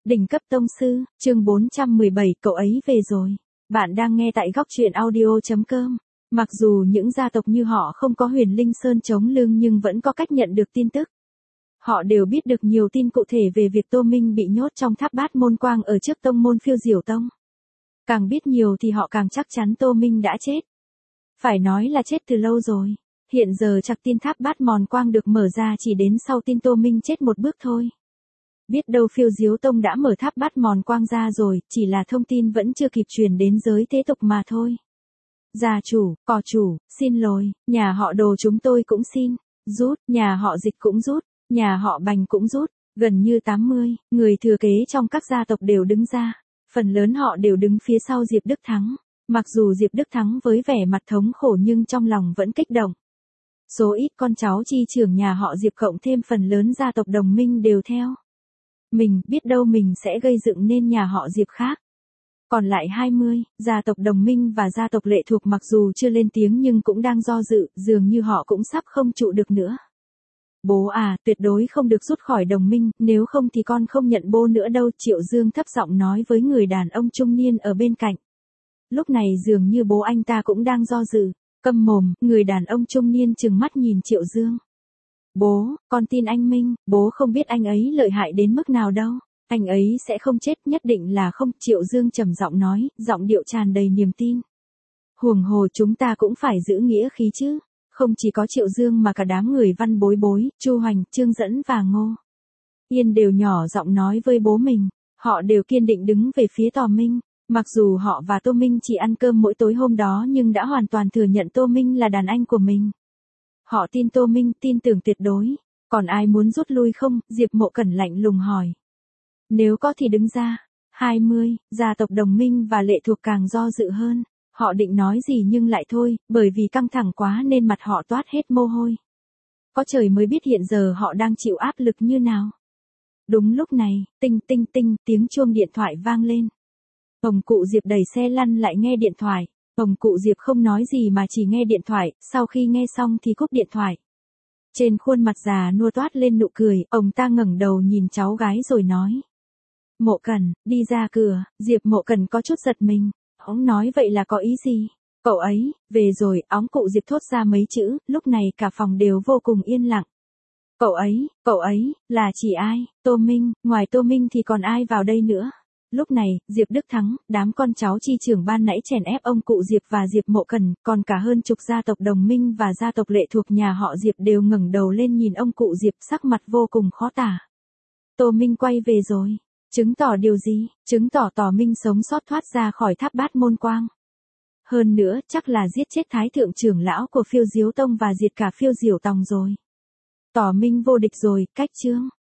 Đỉnh cấp tông sư, chương 417, cậu ấy về rồi. Bạn đang nghe tại góc truyện audio.com. Mặc dù những gia tộc như họ không có Huyền Linh Sơn chống lưng nhưng vẫn có cách nhận được tin tức. Họ đều biết được nhiều tin cụ thể về việc Tô Minh bị nhốt trong tháp bát môn quang ở trước tông môn Phiêu Diểu Tông. Càng biết nhiều thì họ càng chắc chắn Tô Minh đã chết. Phải nói là chết từ lâu rồi. Hiện giờ chắc tin tháp bát mòn quang được mở ra chỉ đến sau tin Tô Minh chết một bước thôi. Biết đâu Phiêu Diếu Tông đã mở tháp bát mòn quang ra rồi, chỉ là thông tin vẫn chưa kịp truyền đến giới thế tục mà thôi. Gia chủ, cò chủ, xin lỗi, nhà họ Đồ chúng tôi cũng xin, rút, nhà họ Dịch cũng rút, nhà họ Bành cũng rút, gần như 80, người thừa kế trong các gia tộc đều đứng ra, phần lớn họ đều đứng phía sau Diệp Đức Thắng, mặc dù Diệp Đức Thắng với vẻ mặt thống khổ nhưng trong lòng vẫn kích động. Số ít con cháu chi trưởng nhà họ Diệp cộng thêm phần lớn gia tộc đồng minh đều theo. Mình, biết đâu mình sẽ gây dựng nên nhà họ Diệp khác. Còn lại 20, gia tộc đồng minh và gia tộc lệ thuộc mặc dù chưa lên tiếng nhưng cũng đang do dự, dường như họ cũng sắp không trụ được nữa. Bố à, tuyệt đối không được rút khỏi đồng minh, nếu không thì con không nhận bố nữa đâu, Triệu Dương thấp giọng nói với người đàn ông trung niên ở bên cạnh. Lúc này dường như bố anh ta cũng đang do dự, câm mồm, người đàn ông trung niên trừng mắt nhìn Triệu Dương. Bố, con tin anh Minh, bố không biết anh ấy lợi hại đến mức nào đâu. Anh ấy sẽ không chết, nhất định là không, Triệu Dương trầm giọng nói, giọng điệu tràn đầy niềm tin. Huống hồ chúng ta cũng phải giữ nghĩa khí chứ. Không chỉ có Triệu Dương mà cả đám người Văn Bối Bối, Chu Hoành, Trương Dẫn và Ngô Yên đều nhỏ giọng nói với bố mình. Họ đều kiên định đứng về phía Tò Minh. Mặc dù họ và Tô Minh chỉ ăn cơm mỗi tối hôm đó nhưng đã hoàn toàn thừa nhận Tô Minh là đàn anh của mình. Họ tin Tô Minh, tin tưởng tuyệt đối. Còn ai muốn rút lui không? Diệp Mộ Cẩn lạnh lùng hỏi. Nếu có thì đứng ra. 20, gia tộc đồng minh và lệ thuộc càng do dự hơn. Họ định nói gì nhưng lại thôi, bởi vì căng thẳng quá nên mặt họ toát hết mồ hôi. Có trời mới biết hiện giờ họ đang chịu áp lực như nào. Đúng lúc này, tinh tinh tinh, tiếng chuông điện thoại vang lên. Ông cụ Diệp đẩy xe lăn lại nghe điện thoại. Ông cụ Diệp không nói gì mà chỉ nghe điện thoại, sau khi nghe xong thì cúp điện thoại. Trên khuôn mặt già nua toát lên nụ cười, ông ta ngẩng đầu nhìn cháu gái rồi nói. Mộ Cẩn, đi ra cửa, Diệp Mộ Cẩn có chút giật mình. Ông nói vậy là có ý gì? Cậu ấy, về rồi, óng cụ Diệp thốt ra mấy chữ, lúc này cả phòng đều vô cùng yên lặng. Cậu ấy, là chỉ ai? Tô Minh, ngoài Tô Minh thì còn ai vào đây nữa? Lúc này, Diệp Đức Thắng, đám con cháu chi trưởng ban nãy chèn ép ông cụ Diệp và Diệp Mộ Cẩn, còn cả hơn chục gia tộc đồng minh và gia tộc lệ thuộc nhà họ Diệp đều ngẩng đầu lên nhìn ông cụ Diệp, sắc mặt vô cùng khó tả. Tô Minh quay về rồi. Chứng tỏ điều gì? Chứng tỏ Tò Minh sống sót thoát ra khỏi tháp bát môn quang. Hơn nữa, chắc là giết chết thái thượng trưởng lão của Phiêu Diếu Tông và diệt cả Phiêu Diểu Tông rồi. Tò Minh vô địch rồi, cách chương.